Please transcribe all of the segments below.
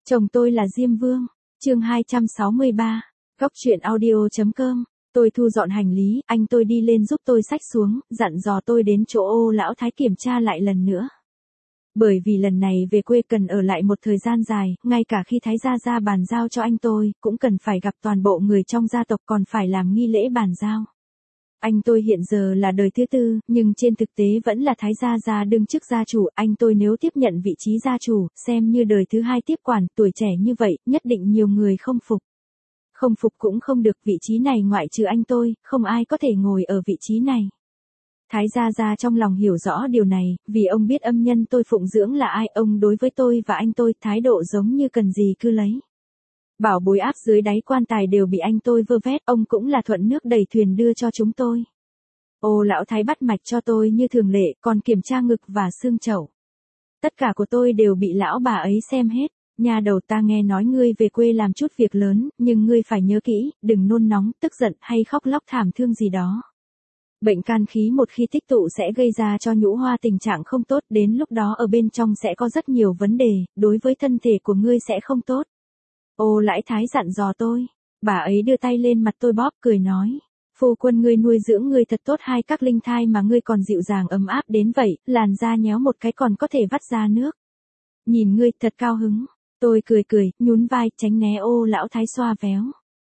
Chồng tôi là Diêm Vương. Chương 263. Góc truyện audio.com. Tôi thu dọn hành lý, anh tôi đi lên giúp tôi xách xuống, dặn dò tôi đến chỗ Ô lão thái kiểm tra lại lần nữa. Bởi vì lần này về quê cần ở lại một thời gian dài, ngay cả khi thái gia ra bàn giao cho anh tôi, cũng cần phải gặp toàn bộ người trong gia tộc, còn phải làm nghi lễ bàn giao. Anh tôi hiện giờ là đời thứ tư, nhưng trên thực tế vẫn là thái gia đương chức gia chủ. Anh tôi nếu tiếp nhận vị trí gia chủ, xem như đời thứ hai tiếp quản. Tuổi trẻ như vậy, nhất định nhiều người không phục. Không phục cũng không được, vị trí này ngoại trừ anh tôi, không ai có thể ngồi ở vị trí này. Thái gia trong lòng hiểu rõ điều này, vì ông biết âm nhân tôi phụng dưỡng là ai. Ông đối với tôi và anh tôi thái độ giống như cần gì cứ lấy. Bảo bối áp dưới đáy quan tài đều bị anh tôi vơ vét, ông cũng là thuận nước đẩy thuyền đưa cho chúng tôi. Ô lão thái bắt mạch cho tôi như thường lệ, còn kiểm tra ngực và xương chậu. Tất cả của tôi đều bị lão bà ấy xem hết. Nhà đầu, ta nghe nói ngươi về quê làm chút việc lớn, nhưng ngươi phải nhớ kỹ, đừng nôn nóng, tức giận hay khóc lóc thảm thương gì đó. Bệnh can khí một khi tích tụ sẽ gây ra cho nhũ hoa tình trạng không tốt, đến lúc đó ở bên trong sẽ có rất nhiều vấn đề, đối với thân thể của ngươi sẽ không tốt. Ô lão thái dặn dò tôi. Bà ấy đưa tay lên mặt tôi bóp cười nói. Phu quân ngươi nuôi dưỡng ngươi thật tốt, hai các linh thai mà ngươi còn dịu dàng ấm áp đến vậy, làn da nhéo một cái còn có thể vắt ra nước. Nhìn ngươi thật cao hứng. Tôi cười, nhún vai, tránh né ô lão thái xoa véo.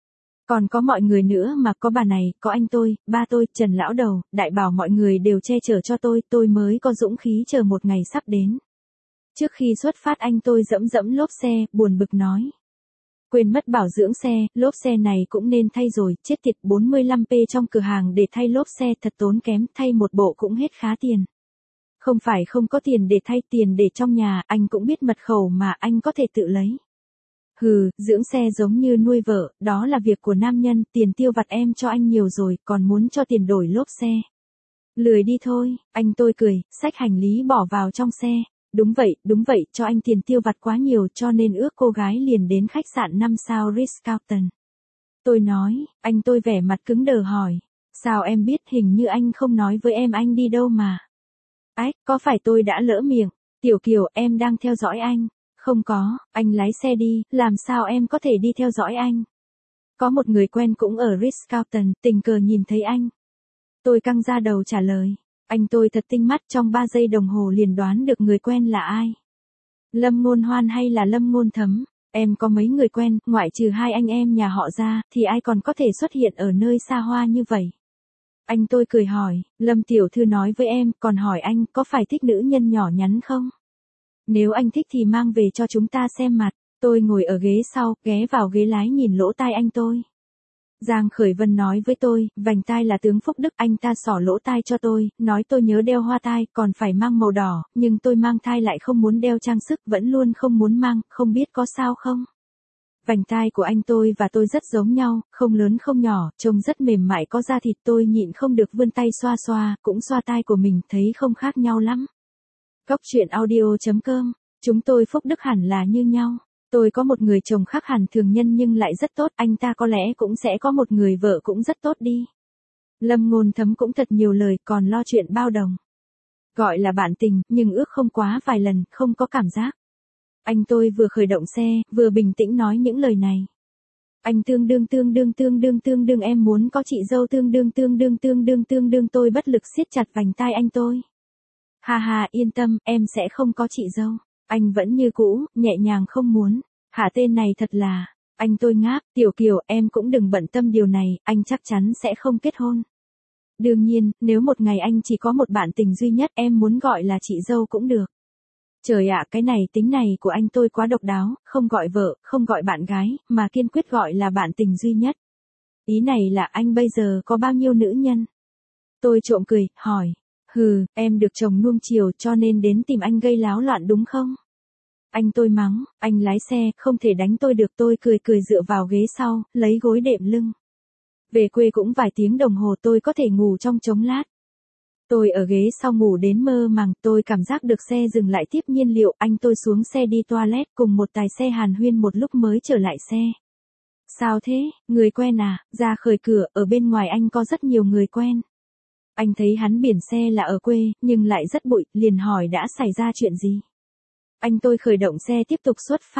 Còn có mọi người nữa mà, có bà này, có anh tôi, ba tôi, Trần lão đầu, đại bảo mọi người đều che chở cho tôi mới có dũng khí chờ một ngày sắp đến. Trước khi xuất phát anh tôi dẫm lốp xe, buồn bực nói. Quên mất bảo dưỡng xe, lốp xe này cũng nên thay rồi, chết tiệt, 45p trong cửa hàng để thay lốp xe thật tốn kém, thay một bộ cũng hết khá tiền. Không phải không có tiền để thay, tiền để trong nhà, anh cũng biết mật khẩu mà, anh có thể tự lấy. Hừ, dưỡng xe giống như nuôi vợ, đó là việc của nam nhân, tiền tiêu vặt em cho anh nhiều rồi, còn muốn cho tiền đổi lốp xe. Lười đi thôi, anh tôi cười, xách hành lý bỏ vào trong xe. Đúng vậy, cho anh tiền tiêu vặt quá nhiều cho nên ước cô gái liền đến khách sạn 5 sao Ritz-Carlton. Tôi nói, anh tôi vẻ mặt cứng đờ hỏi. Sao em biết, hình như anh không nói với em anh đi đâu mà. Ách, có phải tôi đã lỡ miệng? Tiểu Kiều, em đang theo dõi anh. Không có, anh lái xe đi, làm sao em có thể đi theo dõi anh? Có một người quen cũng ở Ritz-Carlton, tình cờ nhìn thấy anh. Tôi căng ra đầu trả lời. Anh tôi thật tinh mắt, trong 3 giây đồng hồ liền đoán được người quen là ai. Lâm Ngôn Hoan hay là Lâm Ngôn Thấm? Em có mấy người quen, ngoại trừ hai anh em nhà họ ra, thì ai còn có thể xuất hiện ở nơi xa hoa như vậy? Anh tôi cười hỏi, Lâm tiểu thư nói với em, còn hỏi anh, có phải thích nữ nhân nhỏ nhắn không? Nếu anh thích thì mang về cho chúng ta xem mặt. Tôi ngồi ở ghế sau, ghé vào ghế lái nhìn lỗ tai anh tôi. Giang Khởi Vân nói với tôi, vành tai là tướng Phúc Đức, anh ta xỏ lỗ tai cho tôi, nói tôi nhớ đeo hoa tai, còn phải mang màu đỏ, nhưng tôi mang thai lại không muốn đeo trang sức, vẫn luôn không muốn mang, không biết có sao không? Vành tai của anh tôi và tôi rất giống nhau, không lớn không nhỏ, trông rất mềm mại có da thịt, tôi nhịn không được vươn tay xoa, cũng xoa tai của mình, thấy không khác nhau lắm. Góc truyện audio.com, chúng tôi Phúc Đức hẳn là như nhau. Tôi có một người chồng khác hẳn thường nhân nhưng lại rất tốt, anh ta có lẽ cũng sẽ có một người vợ cũng rất tốt đi. Lâm Ngôn Thấm cũng thật nhiều lời, còn lo chuyện bao đồng. Gọi là bạn tình, nhưng ước không quá vài lần, không có cảm giác. Anh tôi vừa khởi động xe, vừa bình tĩnh nói những lời này. Anh tương đương em muốn có chị dâu tương đương tôi bất lực siết chặt vành tai anh tôi. Ha, yên tâm, em sẽ không có chị dâu. Anh vẫn như cũ, nhẹ nhàng không muốn. Hả, tên này thật là. Anh tôi ngáp, Tiểu Kiều, em cũng đừng bận tâm điều này, anh chắc chắn sẽ không kết hôn. Đương nhiên, nếu một ngày anh chỉ có một bạn tình duy nhất, em muốn gọi là chị dâu cũng được. Trời ạ, cái này tính này của anh tôi quá độc đáo, không gọi vợ, không gọi bạn gái, mà kiên quyết gọi là bạn tình duy nhất. Ý này là anh bây giờ có bao nhiêu nữ nhân? Tôi trộm cười, hỏi. Hừ, em được chồng nuông chiều cho nên đến tìm anh gây láo loạn đúng không? Anh tôi mắng, anh lái xe, không thể đánh tôi được, tôi cười dựa vào ghế sau, lấy gối đệm lưng. Về quê cũng vài tiếng đồng hồ tôi có thể ngủ trong chốc lát. Tôi ở ghế sau ngủ đến mơ màng, tôi cảm giác được xe dừng lại tiếp nhiên liệu, anh tôi xuống xe đi toilet cùng một tài xe hàn huyên một lúc mới trở lại xe. Sao thế, người quen à? Ra khởi cửa, ở bên ngoài anh có rất nhiều người quen. Anh thấy hắn biển xe là ở quê, nhưng lại rất bụi, liền hỏi đã xảy ra chuyện gì. Anh tôi khởi động xe tiếp tục xuất phát.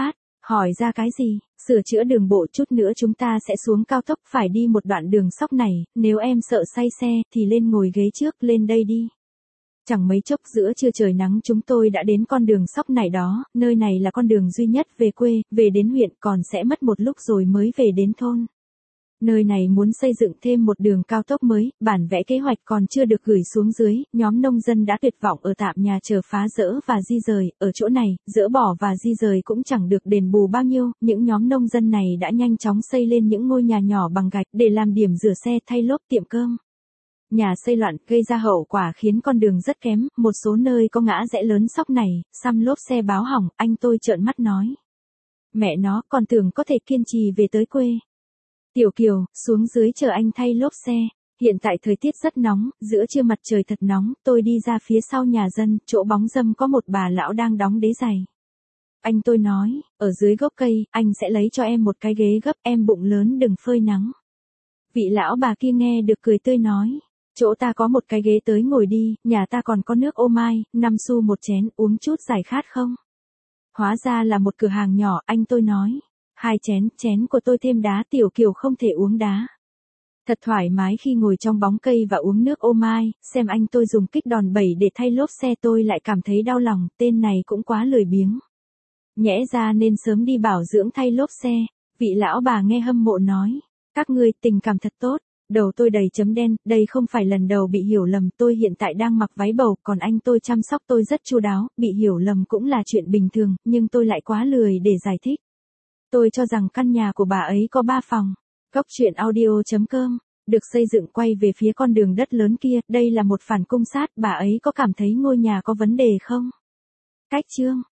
Hỏi ra cái gì? Sửa chữa đường bộ chút nữa chúng ta sẽ xuống cao tốc phải đi một đoạn đường sóc này, nếu em sợ say xe thì lên ngồi ghế trước, lên đây đi. Chẳng mấy chốc giữa trưa trời nắng chúng tôi đã đến con đường sóc này đó, nơi này là con đường duy nhất về quê, về đến huyện còn sẽ mất một lúc rồi mới về đến thôn. Nơi này muốn xây dựng thêm một đường cao tốc mới, bản vẽ kế hoạch còn chưa được gửi xuống dưới, nhóm nông dân đã tuyệt vọng ở tạm nhà chờ phá dỡ và di rời, ở chỗ này, dỡ bỏ và di rời cũng chẳng được đền bù bao nhiêu, những nhóm nông dân này đã nhanh chóng xây lên những ngôi nhà nhỏ bằng gạch để làm điểm rửa xe thay lốp tiệm cơm. Nhà xây loạn gây ra hậu quả khiến con đường rất kém, một số nơi có ngã rẽ lớn sóc này, xăm lốp xe báo hỏng, anh tôi trợn mắt nói. Mẹ nó, còn tưởng có thể kiên trì về tới quê. Tiểu Kiều, xuống dưới chờ anh thay lốp xe. Hiện tại thời tiết rất nóng, giữa trưa mặt trời thật nóng, tôi đi ra phía sau nhà dân, chỗ bóng râm có một bà lão đang đóng đế giày. Anh tôi nói, ở dưới gốc cây, anh sẽ lấy cho em một cái ghế gấp, em bụng lớn đừng phơi nắng. Vị lão bà kia nghe được cười tươi nói, chỗ ta có một cái ghế tới ngồi đi, nhà ta còn có nước ô mai, 5 xu một chén, uống chút giải khát không? Hóa ra là một cửa hàng nhỏ, anh tôi nói. 2 chén của tôi thêm đá. Tiểu Kiều không thể uống đá. Thật thoải mái khi ngồi trong bóng cây và uống nước ô mai, xem anh tôi dùng kích đòn bẩy để thay lốp xe tôi lại cảm thấy đau lòng, tên này cũng quá lười biếng. Nhẽ ra nên sớm đi bảo dưỡng thay lốp xe, vị lão bà nghe hâm mộ nói, các ngươi tình cảm thật tốt, đầu tôi đầy chấm đen, đây không phải lần đầu bị hiểu lầm, tôi hiện tại đang mặc váy bầu, còn anh tôi chăm sóc tôi rất chu đáo, bị hiểu lầm cũng là chuyện bình thường, nhưng tôi lại quá lười để giải thích. Tôi cho rằng căn nhà của bà ấy có 3 phòng. Góc truyện audio.com, được xây dựng quay về phía con đường đất lớn kia, đây là một phản cung sát, bà ấy có cảm thấy ngôi nhà có vấn đề không? Cách chương